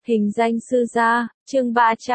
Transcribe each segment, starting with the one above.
Hình danh sư gia, chương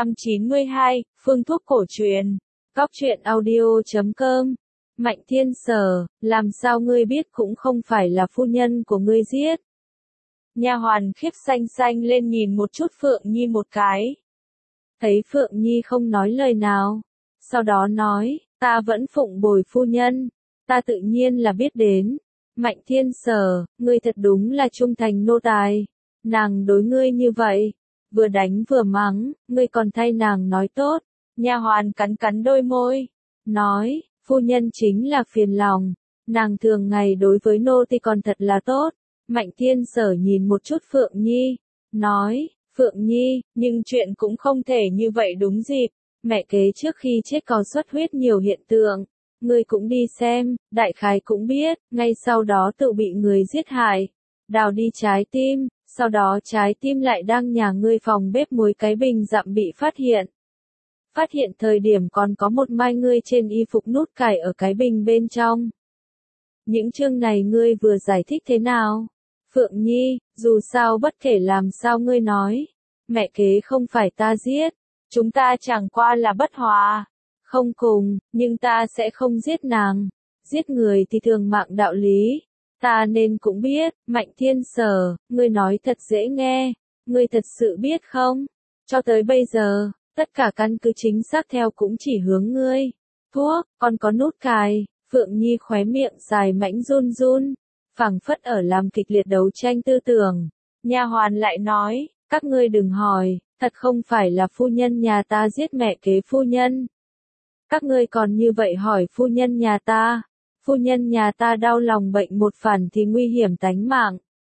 392, phương thuốc cổ truyền. Góc truyện audio.com. Mạnh Thiên Sở, làm sao ngươi biết cũng không phải là phu nhân của ngươi giết. Nha hoàn khiếp xanh xanh lên nhìn một chút Phượng Nhi một cái. Thấy Phượng Nhi không nói lời nào. Sau đó nói, ta vẫn phụng bồi phu nhân. Ta tự nhiên là biết đến. Mạnh Thiên Sở, ngươi thật đúng là trung thành nô tài. Nàng đối ngươi như vậy. Vừa đánh vừa mắng, ngươi còn thay nàng nói tốt. Nha hoàn cắn cắn đôi môi. Nói, phu nhân chính là phiền lòng. Nàng thường ngày đối với nô tỳ còn thật là tốt. Mạnh Thiên Sở nhìn một chút Phượng Nhi. Nói, Phượng Nhi, nhưng chuyện cũng không thể như vậy đúng dịp. Mẹ kế trước khi chết có xuất huyết nhiều hiện tượng. Ngươi cũng đi xem, đại khái cũng biết, ngay sau đó tự bị người giết hại. Đào đi trái tim, sau đó trái tim lại đang nhà ngươi phòng bếp muối cái bình dặm bị phát hiện. Phát hiện thời điểm còn có một mai ngươi trên y phục nút cài ở cái bình bên trong. Những chương này ngươi vừa giải thích thế nào? Phượng Nhi, dù sao bất kể làm sao ngươi nói. Mẹ kế không phải ta giết. Chúng ta chẳng qua là bất hòa. Không cùng, nhưng ta sẽ không giết nàng. Giết người thì thường mạng đạo lý. Ta nên cũng biết, Mạnh Thiên Sở, ngươi nói thật dễ nghe. Ngươi thật sự biết không? Cho tới bây giờ, tất cả căn cứ chính xác theo cũng chỉ hướng ngươi. Thuốc, còn có nút cài. Phượng Nhi khóe miệng dài mảnh run run. Phảng phất ở làm kịch liệt đấu tranh tư tưởng. Nha hoàn lại nói, các ngươi đừng hỏi, thật không phải là phu nhân nhà ta giết mẹ kế phu nhân. Các ngươi còn như vậy hỏi phu nhân nhà ta. Phu nhân nhà ta đau lòng bệnh một phản thì nguy hiểm tánh mạng.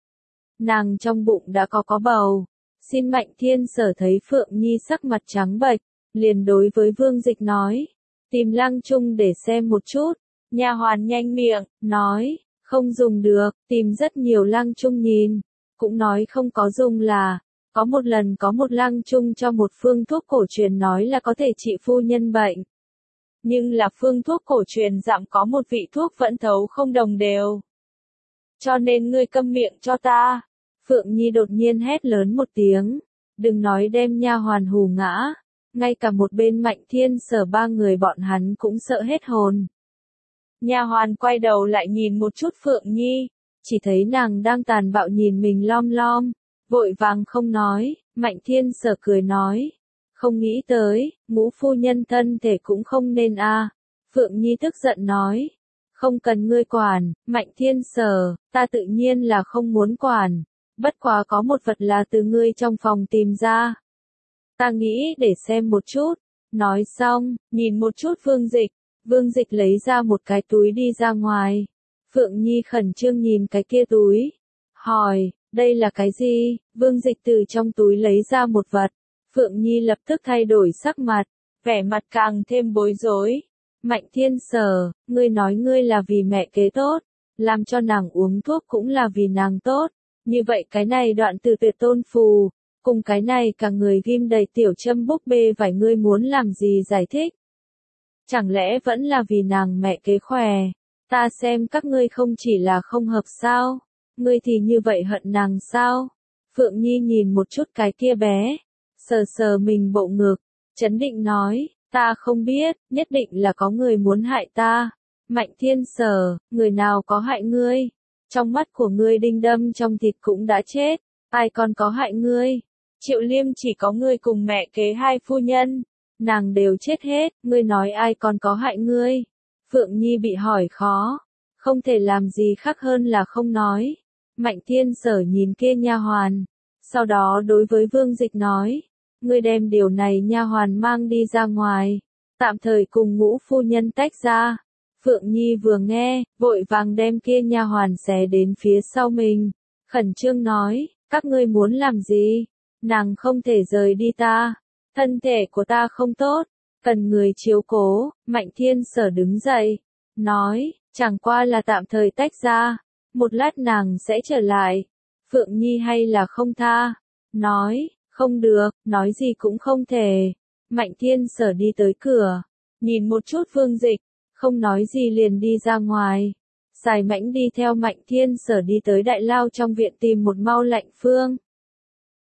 Nàng trong bụng đã có bầu. Xin Mạnh Thiên Sở thấy Phượng Nhi sắc mặt trắng bệch, liền đối với Vương Dịch nói, tìm Lăng Trung để xem một chút. Nha hoàn nhanh miệng, nói, không dùng được, tìm rất nhiều Lăng Trung nhìn, cũng nói không có dùng là, có một lần có một Lăng Trung cho một phương thuốc cổ truyền nói là có thể trị phu nhân bệnh. Nhưng là phương thuốc cổ truyền dặm có một vị thuốc vẫn thấu không đồng đều. Cho nên ngươi câm miệng cho ta. Phượng Nhi đột nhiên hét lớn một tiếng. Đừng nói đem nha hoàn hù ngã. Ngay cả một bên Mạnh Thiên Sở ba người bọn hắn cũng sợ hết hồn. Nha hoàn quay đầu lại nhìn một chút Phượng Nhi. Chỉ thấy nàng đang tàn bạo nhìn mình lom lom. Vội vàng không nói. Mạnh Thiên Sở cười nói. Không nghĩ tới, ngũ phu nhân thân thể cũng không nên a. Phượng Nhi tức giận nói. Không cần ngươi quản, Mạnh Thiên Sở, ta tự nhiên là không muốn quản. Bất quá có một vật là từ ngươi trong phòng tìm ra. Ta nghĩ để xem một chút. Nói xong, nhìn một chút Vương Dịch. Vương Dịch lấy ra một cái túi đi ra ngoài. Phượng Nhi khẩn trương nhìn cái kia túi. Hỏi, đây là cái gì? Vương Dịch từ trong túi lấy ra một vật. Phượng Nhi lập tức thay đổi sắc mặt. Vẻ mặt càng thêm bối rối. Mạnh Thiên Sở, ngươi nói ngươi là vì mẹ kế tốt. Làm cho nàng uống thuốc cũng là vì nàng tốt. Như vậy cái này đoạn từ tuyệt tôn phù, cùng cái này cả người ghim đầy tiểu châm búp bê vải ngươi muốn làm gì giải thích? Chẳng lẽ vẫn là vì nàng mẹ kế khỏe? Ta xem các ngươi không chỉ là không hợp sao? Ngươi thì như vậy hận nàng sao? Phượng Nhi nhìn một chút cái kia bé, sờ sờ mình bộ ngực, chấn định nói, ta không biết, nhất định là có người muốn hại ta. Mạnh Thiên Sở, người nào có hại ngươi? Trong mắt của ngươi đinh đâm trong thịt cũng đã chết, ai còn có hại ngươi? Triệu Liêm chỉ có ngươi cùng mẹ kế hai phu nhân, nàng đều chết hết, ngươi nói ai còn có hại ngươi? Phượng Nhi bị hỏi khó, không thể làm gì khác hơn là không nói. Mạnh Thiên Sở nhìn kia nha hoàn, sau đó đối với Vương Dịch nói, ngươi đem điều này nha hoàn mang đi ra ngoài, tạm thời cùng ngũ phu nhân tách ra. Phượng Nhi vừa nghe, vội vàng đem kia nha hoàn xé đến phía sau mình, khẩn trương nói, các ngươi muốn làm gì? Nàng không thể rời đi ta, thân thể của ta không tốt, cần người chiếu cố. Mạnh Thiên Sở đứng dậy, nói, chẳng qua là tạm thời tách ra, một lát nàng sẽ trở lại. Phượng Nhi hay là không tha, nói, không được, nói gì cũng không thể. Mạnh Thiên Sở đi tới cửa, nhìn một chút Vương Dịch, không nói gì liền đi ra ngoài. Sài Mãnh đi theo Mạnh Thiên Sở đi tới đại lao trong viện tìm một mau lạnh phương.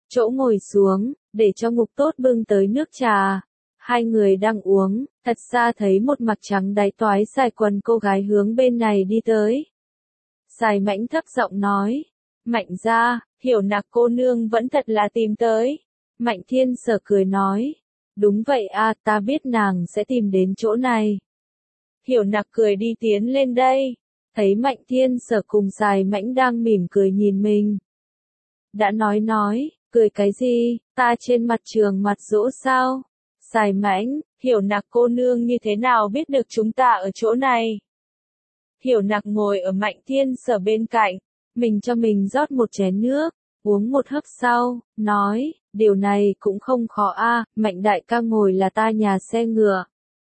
chỗ ngồi xuống, để cho Ngục Tốt bưng tới nước trà. Hai người đang uống, thật xa thấy một mặc trắng đáy toái dài quần cô gái hướng bên này đi tới. Sài Mãnh thấp giọng nói, Mạnh gia, Hiểu Nặc cô nương vẫn thật là tìm tới. Mạnh Thiên Sở cười nói, đúng vậy a, ta biết nàng sẽ tìm đến chỗ này. Hiểu Nặc cười đi tiến lên đây, thấy Mạnh Thiên Sở cùng Sài Mãnh đang mỉm cười nhìn mình. Đã nói, cười cái gì, ta trên mặt trường mặt dỗ sao? Sài Mãnh, Hiểu Nặc cô nương như thế nào biết được chúng ta ở chỗ này? Hiểu Nặc ngồi ở Mạnh Thiên Sở bên cạnh, mình cho mình rót một chén nước, uống một hớp sau, nói, điều này cũng không khó a, Mạnh đại ca ngồi là ta nhà xe ngựa.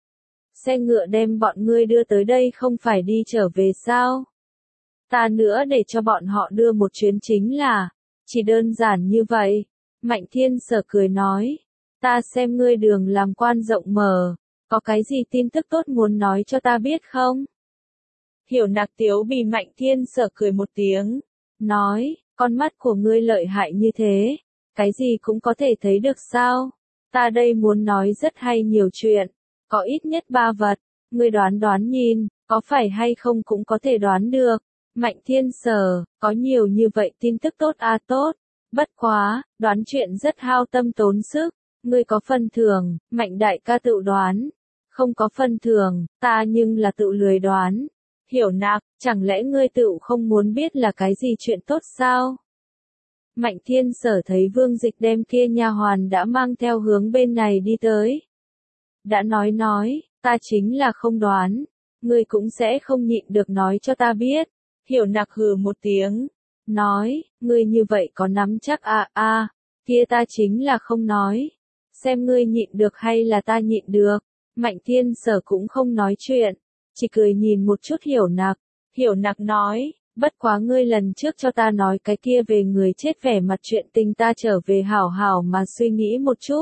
Xe ngựa đem bọn ngươi đưa tới đây không phải đi trở về sao? Ta nữa để cho bọn họ đưa một chuyến chính là, chỉ đơn giản như vậy. Mạnh Thiên Sở cười nói, ta xem ngươi đường làm quan rộng mở, có cái gì tin tức tốt muốn nói cho ta biết không? Hiểu Nặc tiếu bị Mạnh Thiên Sở cười một tiếng, nói, con mắt của ngươi lợi hại như thế, cái gì cũng có thể thấy được sao? Ta đây muốn nói rất hay nhiều chuyện, có ít nhất 3 vật, ngươi đoán nhìn, có phải hay không cũng có thể đoán được. Mạnh Thiên Sở, có nhiều như vậy tin tức tốt tốt, bất quá, đoán chuyện rất hao tâm tốn sức, ngươi có phần thưởng, Mạnh đại ca tự đoán, không có phần thưởng, ta nhưng là tự lười đoán. Hiểu Nặc, chẳng lẽ ngươi tự không muốn biết là cái gì chuyện tốt sao? Mạnh Thiên Sở thấy Vương Dịch đem kia nha hoàn đã mang theo hướng bên này đi tới. Đã nói, ta chính là không đoán, ngươi cũng sẽ không nhịn được nói cho ta biết. Hiểu Nặc hừ một tiếng, nói, ngươi như vậy có nắm chắc kia ta chính là không nói. Xem ngươi nhịn được hay là ta nhịn được. Mạnh Thiên Sở cũng không nói chuyện, chỉ cười nhìn một chút Hiểu Nặc. Hiểu Nặc nói, bất quá ngươi lần trước cho ta nói cái kia về người chết vẻ mặt chuyện tình ta trở về hảo hảo mà suy nghĩ một chút.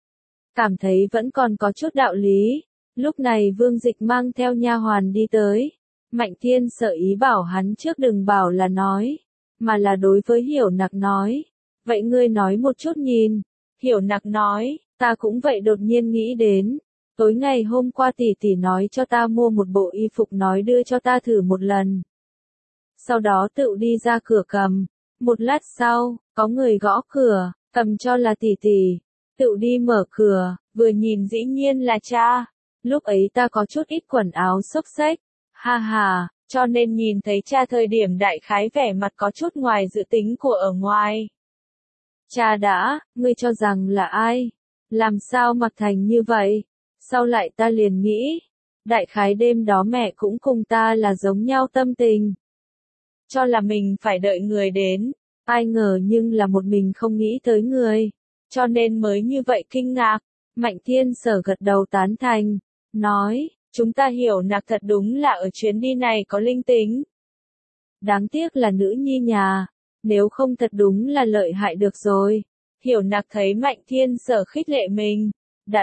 Cảm thấy vẫn còn có chút đạo lý. Lúc này Vương Dịch mang theo nha hoàn đi tới. Mạnh Thiên Sở ý bảo hắn trước đừng bảo là nói, mà là đối với Hiểu Nặc nói. Vậy ngươi nói một chút nhìn. Hiểu Nặc nói, ta cũng vậy đột nhiên nghĩ đến. Tối ngày hôm qua tỷ tỷ nói cho ta mua một bộ y phục nói đưa cho ta thử một lần. Sau đó tự đi ra cửa cầm. Một lát sau, có người gõ cửa, cầm cho là tỷ tỷ. Tự đi mở cửa, vừa nhìn dĩ nhiên là cha. Lúc ấy ta có chút ít quần áo xốc xếch. Ha ha, cho nên nhìn thấy cha thời điểm đại khái vẻ mặt có chút ngoài dự tính của ở ngoài. Cha đã, ngươi cho rằng là ai? Làm sao mặc thành như vậy? Sau lại ta liền nghĩ, đại khái đêm đó mẹ cũng cùng ta là giống nhau tâm tình. Cho là mình phải đợi người đến, ai ngờ nhưng là một mình không nghĩ tới người. Cho nên mới như vậy kinh ngạc. Mạnh Thiên Sở gật đầu tán thành, nói, chúng ta Hiểu Nặc thật đúng là ở chuyến đi này có linh tính. Đáng tiếc là nữ nhi nhà, nếu không thật đúng là lợi hại được rồi. Hiểu Nặc thấy Mạnh Thiên Sở khích lệ mình, đã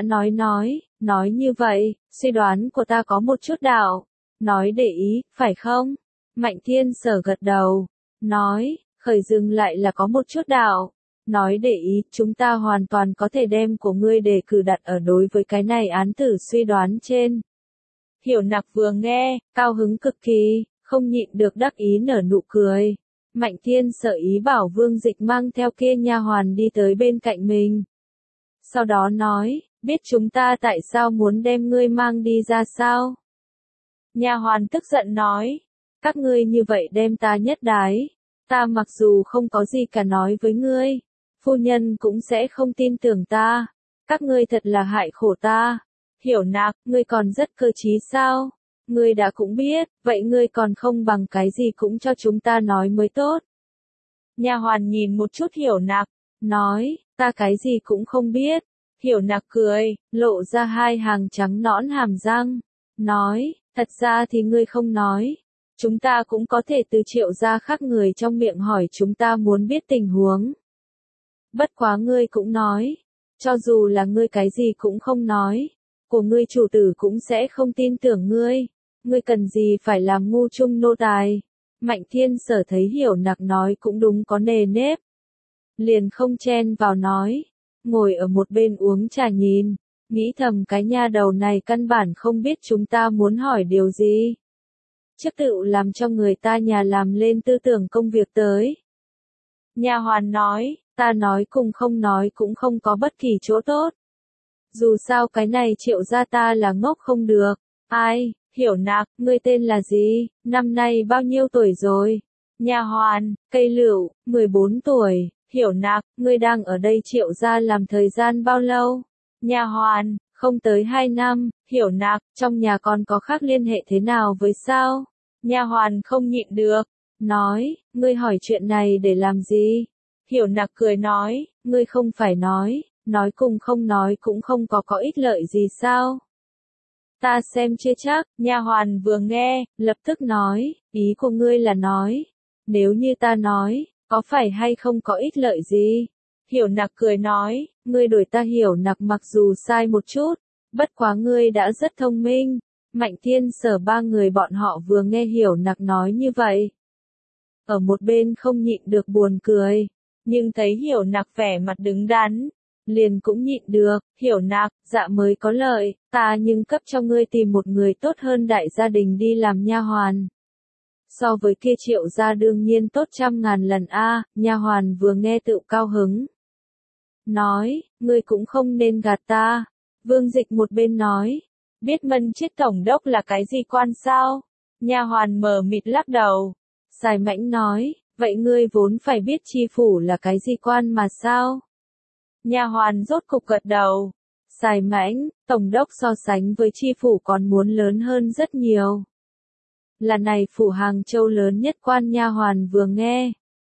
nói như vậy, suy đoán của ta có một chút đạo. Nói để ý, phải không? Mạnh Thiên Sở gật đầu, nói, khởi dừng lại là có một chút đạo. Nói để ý, chúng ta hoàn toàn có thể đem của ngươi đề cử đặt ở đối với cái này án tử suy đoán trên. Hiểu Nặc vừa nghe, cao hứng cực kỳ, không nhịn được đắc ý nở nụ cười. Mạnh Thiên Sở ý bảo Vương Dịch mang theo kia nha hoàn đi tới bên cạnh mình. Sau đó nói, biết chúng ta tại sao muốn đem ngươi mang đi ra sao? Nha hoàn tức giận nói, các ngươi như vậy đem ta nhất đái. Ta mặc dù không có gì cả nói với ngươi, phu nhân cũng sẽ không tin tưởng ta. Các ngươi thật là hại khổ ta. Hiểu Nặc, ngươi còn rất cơ trí sao? Ngươi đã cũng biết, vậy ngươi còn không bằng cái gì cũng cho chúng ta nói mới tốt. Nha hoàn nhìn một chút Hiểu Nặc, nói, ta cái gì cũng không biết. Hiểu Nặc cười, lộ ra hai hàng trắng nõn hàm răng, nói, thật ra thì ngươi không nói. Chúng ta cũng có thể từ Triệu gia khác người trong miệng hỏi chúng ta muốn biết tình huống. Bất quá ngươi cũng nói, cho dù là ngươi cái gì cũng không nói, của ngươi chủ tử cũng sẽ không tin tưởng ngươi. Ngươi cần gì phải làm ngu chung nô tài. Mạnh Thiên Sở thấy Hiểu Nặc nói cũng đúng có nề nếp. liền không chen vào nói, ngồi ở một bên uống trà nhìn, nghĩ thầm cái nha đầu này căn bản không biết chúng ta muốn hỏi điều gì. Chắc tự làm cho người ta nhà làm lên tư tưởng công việc tới. Nha hoàn nói, ta nói cùng không nói cũng không có bất kỳ chỗ tốt. Dù sao cái này Triệu gia ta là ngốc không được. Ai, Hiểu Nạc, ngươi tên là gì, năm nay bao nhiêu tuổi rồi? Nha hoàn, Cây Lựu, 14 tuổi. Hiểu Nạc, ngươi đang ở đây Triệu gia làm thời gian bao lâu? Nha hoàn, không tới 2 năm. Hiểu Nạc, trong nhà còn có khác liên hệ thế nào với sao? Nha hoàn không nhịn được, nói, ngươi hỏi chuyện này để làm gì? Hiểu Nạc cười nói, ngươi không phải nói cùng không nói cũng không có ích lợi gì sao? Ta xem chưa chắc. Nha hoàn vừa nghe, lập tức nói, ý của ngươi là nói, nếu như ta nói, có phải hay không có ích lợi gì? Hiểu Nạc cười nói, ngươi đổi ta Hiểu Nạc mặc dù sai một chút, bất quá ngươi đã rất thông minh. Mạnh Thiên Sở ba người bọn họ vừa nghe Hiểu Nạc nói như vậy, ở một bên không nhịn được buồn cười, nhưng thấy Hiểu Nạc vẻ mặt đứng đắn, liền cũng nhịn được. Hiểu Nạc, dạ mới có lợi, ta nhưng cấp cho ngươi tìm một người tốt hơn đại gia đình đi làm nha hoàn. So với kia Triệu gia đương nhiên tốt trăm ngàn lần a. Nha hoàn vừa nghe tự cao hứng, nói, ngươi cũng không nên gạt ta. Vương Dịch một bên nói, biết Mân Chiết tổng đốc là cái gì quan sao? Nha hoàn mờ mịt lắc đầu. Sài Mãnh nói, vậy ngươi vốn phải biết chi phủ là cái gì quan mà sao? Nha hoàn rốt cục gật đầu. Sài Mãnh, tổng đốc so sánh với chi phủ còn muốn lớn hơn rất nhiều. Là này phủ Hàng Châu lớn nhất quan. Nha hoàn vừa nghe,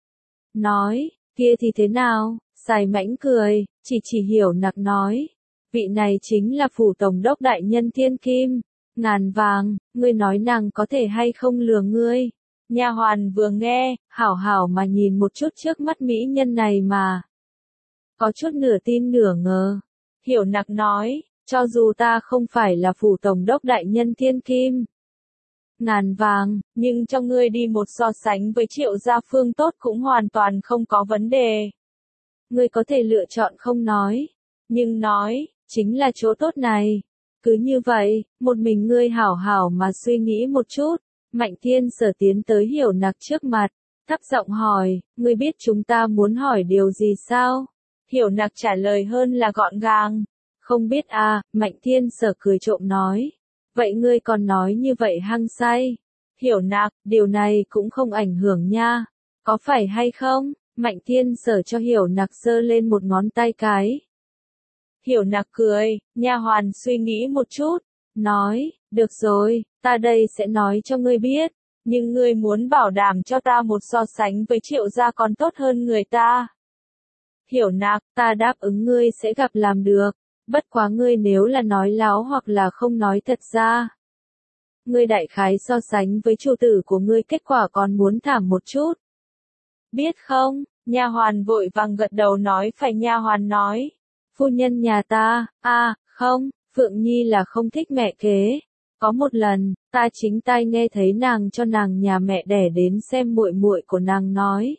nói, kia thì thế nào? Sài Mãnh cười, chỉ Hiểu Nạc nói, vị này chính là phủ tổng đốc đại nhân thiên kim, ngàn vàng, ngươi nói nàng có thể hay không lừa ngươi? Nha hoàn vừa nghe, hảo hảo mà nhìn một chút trước mắt mỹ nhân này mà, có chút nửa tin nửa ngờ. Hiểu Nạc nói, cho dù ta không phải là phủ tổng đốc đại nhân thiên kim, ngàn vàng, nhưng cho ngươi đi một so sánh với Triệu gia phương tốt cũng hoàn toàn không có vấn đề. Ngươi có thể lựa chọn không nói, nhưng nói, chính là chỗ tốt này. Cứ như vậy, một mình ngươi hảo hảo mà suy nghĩ một chút. Mạnh Thiên Sở tiến tới Hiểu Nạc trước mặt, thấp giọng hỏi, ngươi biết chúng ta muốn hỏi điều gì sao? Hiểu Nạc trả lời hơn là gọn gàng, không biết à. Mạnh Thiên Sở cười trộm nói, vậy ngươi còn nói như vậy hăng say. Hiểu Nạc, điều này cũng không ảnh hưởng nha, có phải hay không? Mạnh Thiên Sở cho Hiểu Nạc giơ lên một ngón tay cái. Hiểu Nạc cười, nha hoàn suy nghĩ một chút, nói, được rồi, ta đây sẽ nói cho ngươi biết, nhưng ngươi muốn bảo đảm cho ta một so sánh với Triệu gia còn tốt hơn người ta. Hiểu Nạc, ta đáp ứng ngươi sẽ gặp làm được, bất quá ngươi nếu là nói láo hoặc là không nói thật ra, ngươi đại khái so sánh với chủ tử của ngươi kết quả còn muốn thảm một chút. Biết không? Nha hoàn vội vàng gật đầu nói phải. Nha hoàn nói, phu nhân nhà ta, không, Phượng Nhi là không thích mẹ kế. Có một lần, ta chính tai nghe thấy nàng cho nàng nhà mẹ đẻ đến xem muội muội của nàng nói.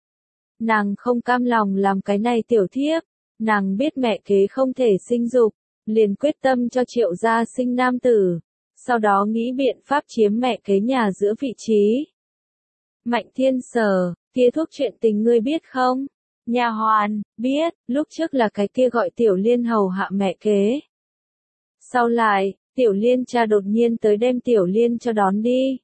Nàng không cam lòng làm cái này tiểu thiếp, nàng biết mẹ kế không thể sinh dục, liền quyết tâm cho Triệu gia sinh nam tử, sau đó nghĩ biện pháp chiếm mẹ kế nhà giữa vị trí. Mạnh Thiên Sở, kia thuốc chuyện tình ngươi biết không? Nha hoàn, biết, lúc trước là cái kia gọi Tiểu Liên hầu hạ mẹ kế. Sau lại, Tiểu Liên cha đột nhiên tới đem Tiểu Liên cho đón đi.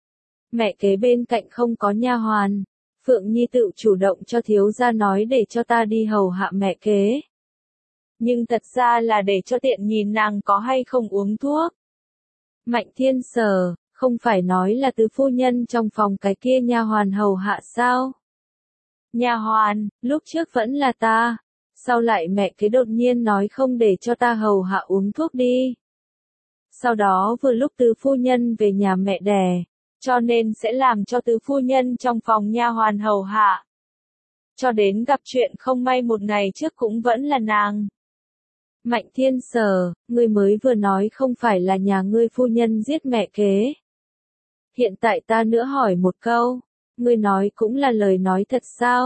Mẹ kế bên cạnh không có nha hoàn, Phượng Nhi tự chủ động cho thiếu gia nói để cho ta đi hầu hạ mẹ kế. Nhưng thật ra là để cho tiện nhìn nàng có hay không uống thuốc. Mạnh Thiên Sở, không phải nói là tứ phu nhân trong phòng cái kia nha hoàn hầu hạ sao? Nha hoàn, lúc trước vẫn là ta, sau lại mẹ kế đột nhiên nói không để cho ta hầu hạ uống thuốc đi. Sau đó vừa lúc tứ phu nhân về nhà mẹ đẻ, cho nên sẽ làm cho tứ phu nhân trong phòng nha hoàn hầu hạ. Cho đến gặp chuyện không may một ngày trước cũng vẫn là nàng. Mạnh Thiên Sở, ngươi mới vừa nói không phải là nhà ngươi phu nhân giết mẹ kế. Hiện tại ta nữa hỏi một câu, ngươi nói cũng là lời nói thật sao?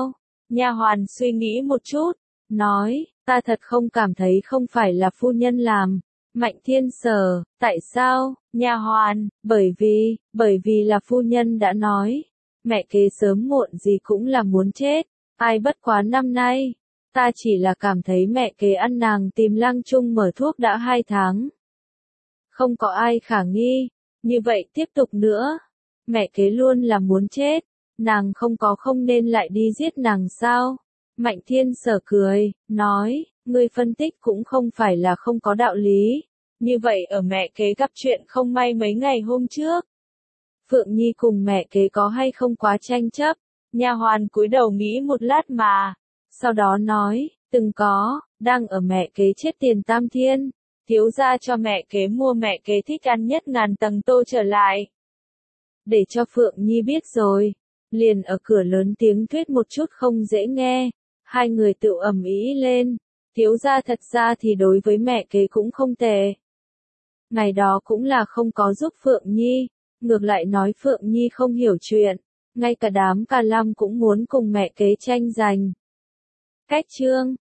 Nha hoàn suy nghĩ một chút, nói, ta thật không cảm thấy không phải là phu nhân làm. Mạnh Thiên Sở, tại sao? Nha hoàn, bởi vì là phu nhân đã nói, mẹ kế sớm muộn gì cũng là muốn chết, ai bất quá năm nay. Ta chỉ là cảm thấy mẹ kế ăn nàng tìm lang chung mở thuốc đã 2 tháng. Không có ai khả nghi, như vậy tiếp tục nữa. Mẹ kế luôn là muốn chết, nàng không nên lại đi giết nàng sao? Mạnh Thiên Sở cười, nói, ngươi phân tích cũng không phải là không có đạo lý. Như vậy ở mẹ kế gặp chuyện không may mấy ngày hôm trước. Phượng Nhi cùng mẹ kế có hay không quá tranh chấp? Nha hoàn cúi đầu nghĩ một lát mà. Sau đó nói, từng có, đang ở mẹ kế chết tiền tam thiên. Thiếu gia cho mẹ kế mua mẹ kế thích ăn nhất ngàn tầng tô trở lại. Để cho Phượng Nhi biết rồi. Liền ở cửa lớn tiếng thuyết một chút không dễ nghe. Hai người tự ầm ĩ lên. Thiếu gia thật ra thì đối với mẹ kế cũng không tệ. Ngày đó cũng là không có giúp Phượng Nhi. Ngược lại nói Phượng Nhi không hiểu chuyện. Ngay cả đám Cà Lam cũng muốn cùng mẹ kế tranh giành. Cách chương